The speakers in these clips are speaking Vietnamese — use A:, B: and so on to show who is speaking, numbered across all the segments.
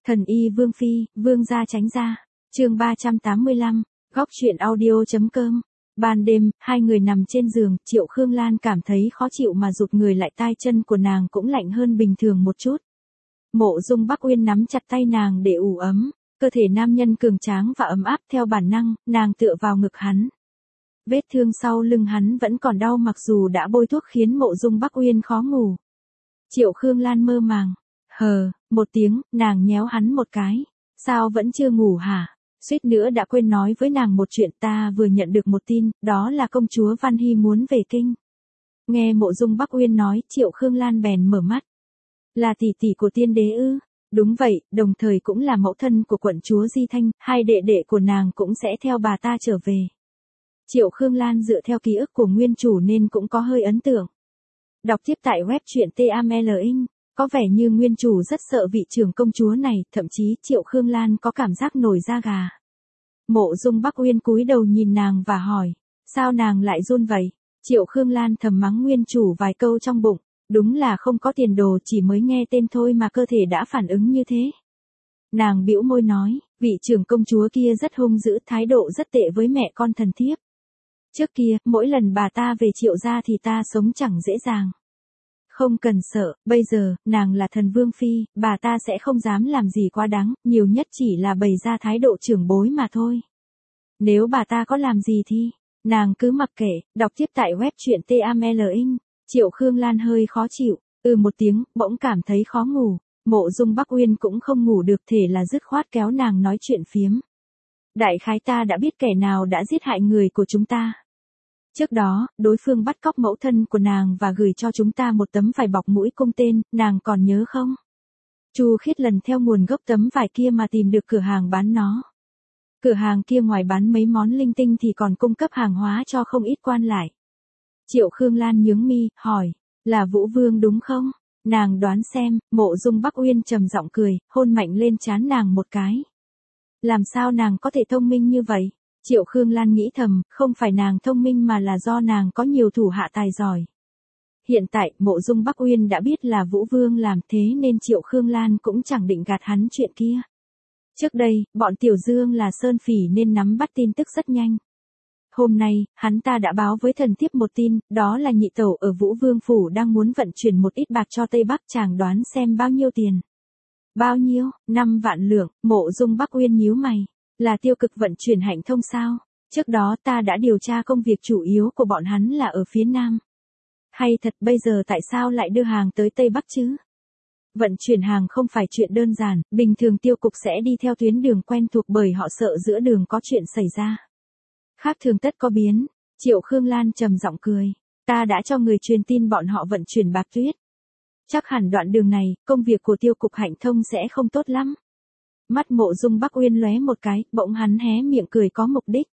A: Thần y Vương Phi, Vương gia tránh ra. Chương 385, góc truyện audio.com. Ban đêm, hai người nằm trên giường, Triệu Khương Lan cảm thấy khó chịu mà rụt người lại, tai chân của nàng cũng lạnh hơn bình thường một chút. Mộ Dung Bắc Uyên nắm chặt tay nàng để ủ ấm, cơ thể nam nhân cường tráng và ấm áp, theo bản năng, nàng tựa vào ngực hắn. Vết thương sau lưng hắn vẫn còn đau mặc dù đã bôi thuốc khiến Mộ Dung Bắc Uyên khó ngủ. Triệu Khương Lan mơ màng. Một tiếng, nàng nhéo hắn một cái. Sao vẫn chưa ngủ hả? Suýt nữa đã quên nói với nàng một chuyện, ta vừa nhận được một tin, đó là công chúa Văn Hy muốn về kinh. Nghe Mộ Dung Bắc Uyên nói, Triệu Khương Lan bèn mở mắt. Là tỷ tỷ của tiên đế ư? Đúng vậy, đồng thời cũng là mẫu thân của quận chúa Di Thanh, hai đệ đệ của nàng cũng sẽ theo bà ta trở về. Triệu Khương Lan dựa theo ký ức của nguyên chủ nên cũng có hơi ấn tượng. Đọc tiếp tại web truyện TAMLIN. Có vẻ như nguyên chủ rất sợ vị trưởng công chúa này, thậm chí Triệu Khương Lan có cảm giác nổi da gà. Mộ Dung Bắc Uyên cúi đầu nhìn nàng và hỏi, sao nàng lại run vậy? Triệu Khương Lan thầm mắng nguyên chủ vài câu trong bụng, đúng là không có tiền đồ, chỉ mới nghe tên thôi mà cơ thể đã phản ứng như thế. Nàng bĩu môi nói, vị trưởng công chúa kia rất hung dữ, thái độ rất tệ với mẹ con thần thiếp. Trước kia, mỗi lần bà ta về Triệu gia thì ta sống chẳng dễ dàng. Không cần sợ, bây giờ, nàng là thần vương phi, bà ta sẽ không dám làm gì quá đáng, nhiều nhất chỉ là bày ra thái độ trưởng bối mà thôi. Nếu bà ta có làm gì thì, nàng cứ mặc kệ, đọc tiếp tại web truyện TAMLIN. Triệu Khương Lan hơi khó chịu, một tiếng, bỗng cảm thấy khó ngủ. Mộ Dung Bắc Uyên cũng không ngủ được, thể là dứt khoát kéo nàng nói chuyện phiếm. Đại khái ta đã biết kẻ nào đã giết hại người của chúng ta. Trước đó, đối phương bắt cóc mẫu thân của nàng và gửi cho chúng ta một tấm vải bọc mũi cung tên, nàng còn nhớ không? Chu Khiết lần theo nguồn gốc tấm vải kia mà tìm được cửa hàng bán nó. Cửa hàng kia ngoài bán mấy món linh tinh thì còn cung cấp hàng hóa cho không ít quan lại. Triệu Khương Lan nhướng mi, hỏi, là Vũ Vương đúng không? Nàng đoán xem. Mộ Dung Bắc Uyên trầm giọng cười, hôn mạnh lên trán nàng một cái. Làm sao nàng có thể thông minh như vậy? Triệu Khương Lan nghĩ thầm, không phải nàng thông minh mà là do nàng có nhiều thủ hạ tài giỏi. Hiện tại, Mộ Dung Bắc Uyên đã biết là Vũ Vương làm, thế nên Triệu Khương Lan cũng chẳng định gạt hắn chuyện kia. Trước đây, bọn Tiểu Dương là sơn phỉ nên nắm bắt tin tức rất nhanh. Hôm nay, hắn ta đã báo với thần thiếp một tin, đó là nhị tẩu ở Vũ Vương Phủ đang muốn vận chuyển một ít bạc cho Tây Bắc, chàng đoán xem bao nhiêu tiền. Bao nhiêu? 5 vạn lượng. Mộ Dung Bắc Uyên nhíu mày. Là Tiêu Cực vận chuyển Hạnh Thông sao? Trước đó ta đã điều tra công việc chủ yếu của bọn hắn là ở phía Nam. Hay thật, bây giờ tại sao lại đưa hàng tới Tây Bắc chứ? Vận chuyển hàng không phải chuyện đơn giản, bình thường Tiêu Cục sẽ đi theo tuyến đường quen thuộc bởi họ sợ giữa đường có chuyện xảy ra. Khác thường tất có biến. Triệu Khương Lan trầm giọng cười. Ta đã cho người truyền tin bọn họ vận chuyển bạc tuyết. Chắc hẳn đoạn đường này, công việc của Tiêu Cục Hạnh Thông sẽ không tốt lắm. Mắt Mộ Dung Bắc Uyên lóe một cái, bỗng hắn hé miệng cười có mục đích.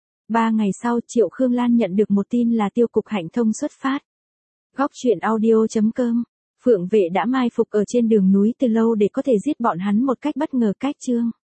A: 3 ngày sau, Triệu Khương Lan nhận được một tin là Tiêu Cục Hạnh Thông xuất phát. Góc truyện audio.com. Phượng Vệ đã mai phục ở trên đường núi từ lâu để có thể giết bọn hắn một cách bất ngờ. Cách chương